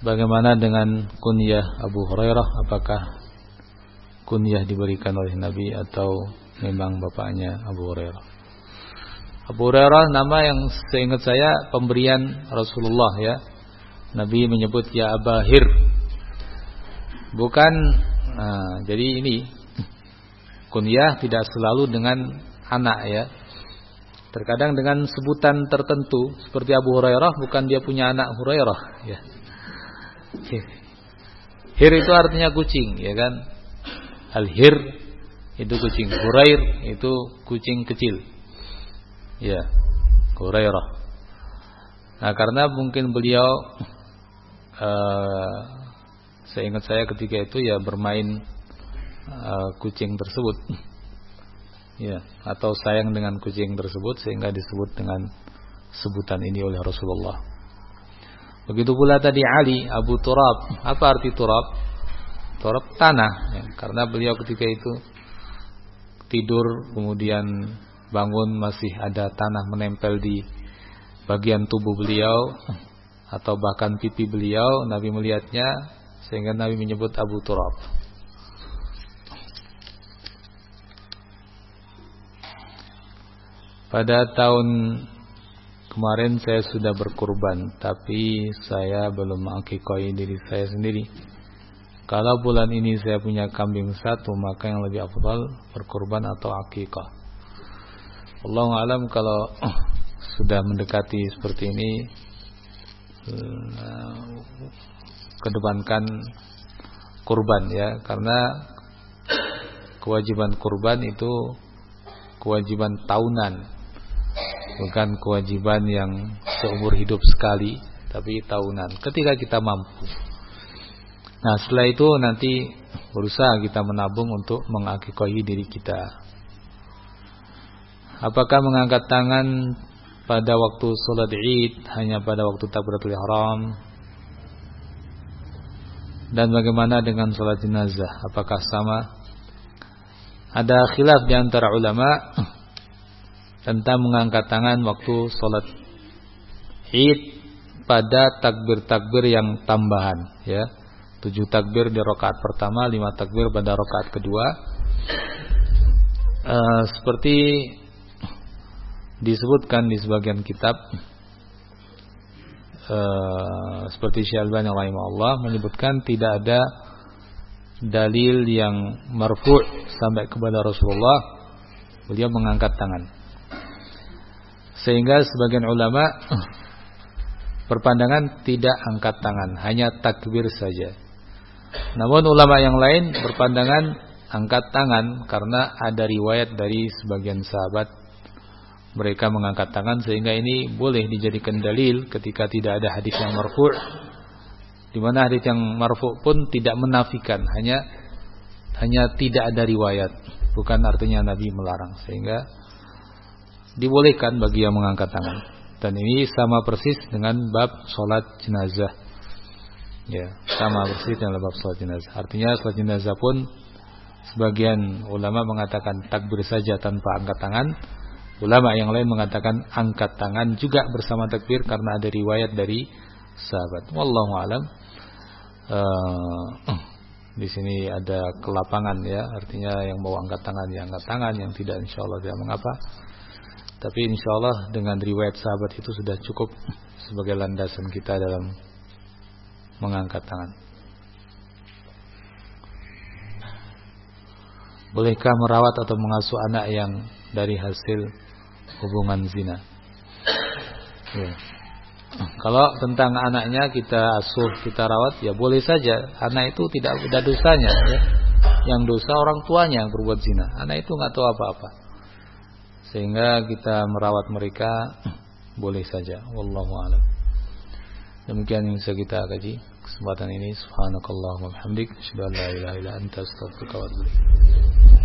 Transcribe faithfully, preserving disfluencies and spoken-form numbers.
bagaimana dengan kunyah Abu Hurairah? Apakah kunyah diberikan oleh Nabi atau memang bapaknya Abu Hurairah? Abu Hurairah nama yang seingat saya pemberian Rasulullah ya. Nabi menyebut ya Abahir. Bukan nah, jadi ini kunyah tidak selalu dengan anak ya. Terkadang dengan sebutan tertentu seperti Abu Hurairah, bukan dia punya anak Hurairah ya. Hir itu artinya kucing ya kan. Al-hir itu kucing, Hurair itu kucing kecil. Ya, Hurairah. Nah, karena mungkin beliau uh, seingat saya ketika itu ya bermain uh, kucing tersebut. Ya, atau sayang dengan kucing tersebut sehingga disebut dengan sebutan ini oleh Rasulullah. Begitu pula tadi Ali Abu Turab. Apa arti turab? Turab tanah ya, karena beliau ketika itu tidur kemudian bangun masih ada tanah menempel di bagian tubuh beliau atau bahkan pipi beliau. Nabi melihatnya sehingga Nabi menyebut Abu Turab. Pada tahun kemarin saya sudah berkurban, tapi saya belum mengakikahi diri saya sendiri. Kalau bulan ini saya punya kambing satu, maka yang lebih afdal berkurban atau akikah. Wallahu a'lam. Kalau sudah mendekati seperti ini, kedepankan kurban ya, karena kewajiban kurban itu kewajiban tahunan, bukan kewajiban yang seumur hidup sekali, tapi tahunan ketika kita mampu. Nah, setelah itu nanti berusaha kita menabung untuk mengakikahi diri kita. Apakah mengangkat tangan pada waktu sholat Id hanya pada waktu takbiratul ihram? Dan bagaimana dengan sholat jenazah? Apakah sama? Ada khilaf di antara ulama tentang mengangkat tangan waktu sholat Id pada takbir-takbir yang tambahan ya. Tujuh takbir di rakaat pertama, lima takbir pada rakaat kedua. Uh, seperti disebutkan di sebagian kitab, uh, seperti Syekh Al-Albani rahimahullah menyebutkan tidak ada dalil yang marfu' sampai kepada Rasulullah beliau mengangkat tangan. Sehingga sebagian ulama berpandangan tidak angkat tangan, hanya takbir saja. Namun ulama yang lain berpandangan angkat tangan karena ada riwayat dari sebagian sahabat mereka mengangkat tangan, sehingga ini boleh dijadikan dalil ketika tidak ada hadis yang marfu', di mana hadis yang marfu' pun tidak menafikan, hanya hanya tidak ada riwayat, bukan artinya Nabi melarang, sehingga dibolehkan bagi yang mengangkat tangan. Dan ini sama persis dengan bab sholat jenazah. Ya, sama persis dengan bab sholat jenazah. Artinya sholat jenazah pun sebagian ulama mengatakan takbir saja tanpa angkat tangan. Ulama yang lain mengatakan angkat tangan juga bersama takbir karena ada riwayat dari sahabat. Wallahu a'lam. Uh, di sini ada kelapangan ya, artinya yang mau angkat tangan ya angkat tangan, yang tidak insyaallah tidak mengapa. Tapi insyaallah dengan riwayat sahabat itu sudah cukup sebagai landasan kita dalam mengangkat tangan. Bolehkah merawat atau mengasuh anak yang dari hasil hubungan zina? Ya. Kalau tentang anaknya kita asuh, kita rawat, ya boleh saja. Anak itu tidak ada dosanya ya. Yang dosa orang tuanya yang berbuat zina. Anak itu nggak tahu apa-apa. Sehingga kita merawat mereka boleh saja. Wallahu a'lam. Demikian yang bisa kita kaji kesempatan ini. Subhanakallahumma wa bihamdik, asyhadu an la ilaha illa anta, astaghfiruka wa atubu ilaik.